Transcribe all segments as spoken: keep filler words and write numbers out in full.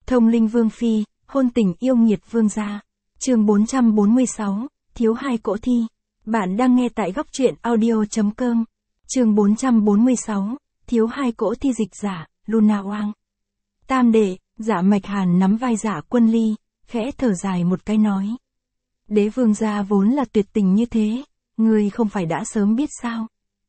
Thông linh vương phi, hôn tình yêu nghiệt vương gia. Chương bốn trăm bốn mươi sáu, thiếu hai cỗ thi. Bạn đang nghe tại góc truyện audio.com. Chương bốn trăm bốn mươi sáu, thiếu hai cỗ thi. Dịch giả, Luna Oang. Tam đệ, Dạ Mạch Hàn nắm vai Dạ Quân Ly, khẽ thở dài một cái nói. Đế vương gia vốn là tuyệt tình như thế, ngươi không phải đã sớm biết sao?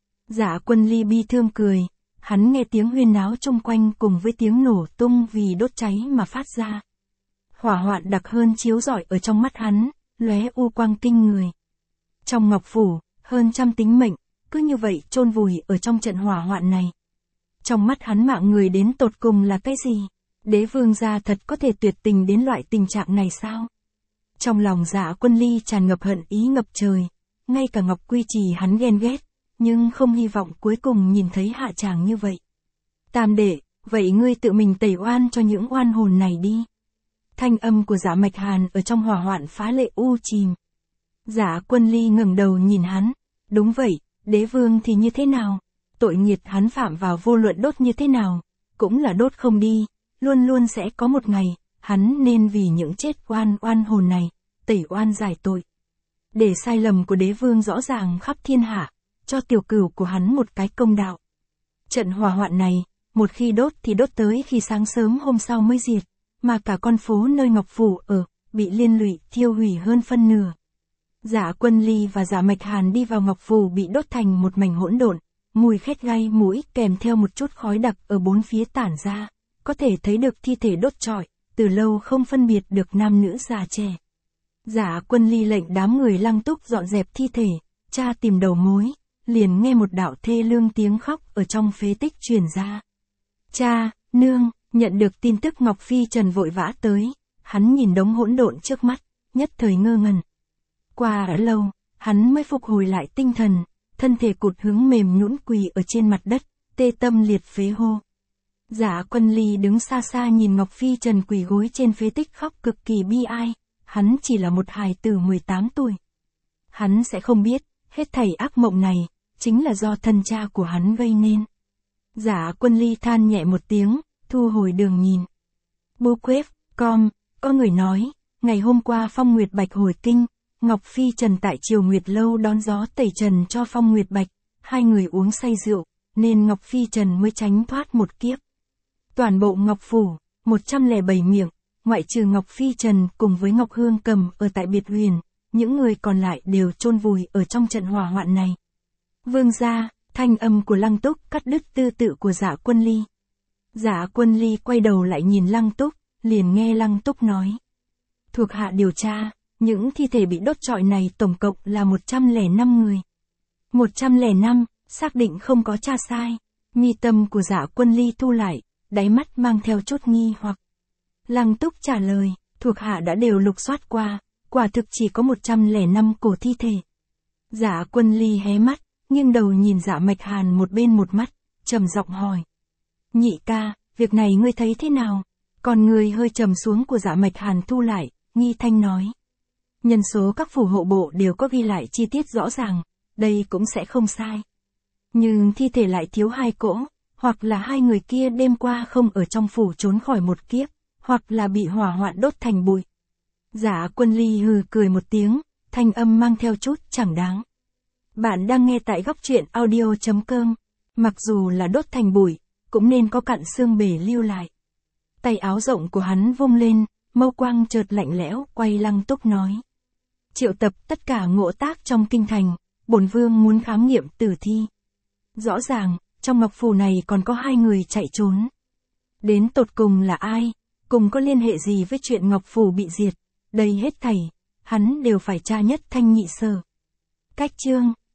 Dạ Quân Ly bi thương cười, hắn nghe tiếng huyên náo chung quanh cùng với tiếng nổ tung vì đốt cháy mà phát ra. Hỏa hoạn đặc hơn chiếu rọi ở trong mắt hắn, lóe u quang kinh người. Trong ngọc phủ, hơn trăm tính mệnh, cứ như vậy chôn vùi ở trong trận hỏa hoạn này. Trong mắt hắn mạng người đến tột cùng là cái gì? Đế vương gia thật có thể tuyệt tình đến loại tình trạng này sao? Trong lòng Dạ Quân Ly tràn ngập hận ý ngập trời, ngay cả Ngọc Quy Trì hắn ghen ghét, nhưng không hy vọng cuối cùng nhìn thấy hạ tràng như vậy. Tam đệ, vậy ngươi tự mình tẩy oan cho những oan hồn này đi. Thanh âm của Dạ Mạch Hàn ở trong hỏa hoạn phá lệ u chìm. Dạ Quân Ly ngẩng đầu nhìn hắn, đúng vậy, đế vương thì như thế nào? Tội nghiệt hắn phạm vào vô luận đốt như thế nào, cũng là đốt không đi, luôn luôn sẽ có một ngày, hắn nên vì những chết oan oan hồn này, tẩy oan giải tội. Để sai lầm của đế vương rõ ràng khắp thiên hạ, cho tiểu cửu của hắn một cái công đạo. Trận hỏa hoạn này, một khi đốt thì đốt tới khi sáng sớm hôm sau mới diệt, mà cả con phố nơi Ngọc Phủ ở, bị liên lụy thiêu hủy hơn phân nửa. Dạ Quân Ly và Dạ Mạch Hàn đi vào Ngọc Phủ bị đốt thành một mảnh hỗn độn, mùi khét gai mũi kèm theo một chút khói đặc ở bốn phía tản ra, có thể thấy được thi thể đốt trọi, từ lâu không phân biệt được nam nữ già trẻ. Dạ Quân Ly lệnh đám người Lăng Túc dọn dẹp thi thể, tra tìm đầu mối, liền nghe một đạo thê lương tiếng khóc ở trong phế tích truyền ra. Cha, nương, nhận được tin tức Ngọc Phi Trần vội vã tới, hắn nhìn đống hỗn độn trước mắt, nhất thời ngơ ngẩn. Qua đã lâu, hắn mới phục hồi lại tinh thần, thân thể cụt hướng mềm nhũn quỳ ở trên mặt đất, tê tâm liệt phế hô. Dạ Quân Ly đứng xa xa nhìn Ngọc Phi Trần quỳ gối trên phế tích khóc cực kỳ bi ai, hắn chỉ là một hài tử mười tám tuổi. Hắn sẽ không biết, hết thảy ác mộng này, chính là do thân cha của hắn gây nên. Dạ Quân Ly than nhẹ một tiếng, thu hồi đường nhìn. Book web, com, có người nói, ngày hôm qua Phong Nguyệt Bạch hồi kinh, Ngọc Phi Trần tại Triều Nguyệt Lâu đón gió tẩy trần cho Phong Nguyệt Bạch, hai người uống say rượu, nên Ngọc Phi Trần mới tránh thoát một kiếp. Toàn bộ Ngọc Phủ, một trăm lẻ bảy miệng, ngoại trừ Ngọc Phi Trần cùng với Ngọc Hương Cầm ở tại Biệt Huyền, những người còn lại đều chôn vùi ở trong trận hỏa hoạn này. Vương gia, thanh âm của Lăng Túc cắt đứt tư tự của Dạ Quân Ly. Dạ Quân Ly quay đầu lại nhìn Lăng Túc, liền nghe Lăng Túc nói. Thuộc hạ điều tra, những thi thể bị đốt trọi này tổng cộng là một trăm lẻ năm người. một trăm lẻ năm, xác định không có tra sai. Mi tâm của Dạ Quân Ly thu lại, đáy mắt mang theo chút nghi hoặc. Lăng Túc trả lời, thuộc hạ đã đều lục soát qua, quả thực chỉ có một trăm lẻ năm cổ thi thể. Dạ Quân Ly hé mắt, nghiêng đầu nhìn Dạ Mạch Hàn một bên một mắt, trầm giọng hỏi. Nhị ca, việc này ngươi thấy thế nào? Còn người hơi trầm xuống của Dạ Mạch Hàn thu lại, nghi thanh nói. Nhân số các phủ hộ bộ đều có ghi lại chi tiết rõ ràng, đây cũng sẽ không sai. Nhưng thi thể lại thiếu hai cỗ, hoặc là hai người kia đêm qua không ở trong phủ trốn khỏi một kiếp, hoặc là bị hỏa hoạn đốt thành bụi. Dạ Quân Ly hừ cười một tiếng, thanh âm mang theo chút chẳng đáng. Bạn đang nghe tại góc truyện audio.com, mặc dù là đốt thành bụi, cũng nên có cặn xương bể lưu lại. Tay áo rộng của hắn vung lên, mâu quang chợt lạnh lẽo, quay Lăng Túc nói. Triệu tập tất cả ngộ tác trong kinh thành, bổn vương muốn khám nghiệm tử thi. Rõ ràng, trong Ngọc Phủ này còn có hai người chạy trốn. Đến tột cùng là ai, cùng có liên hệ gì với chuyện Ngọc Phủ bị diệt, đây hết thảy, hắn đều phải tra nhất thanh nhị sở. Cách chương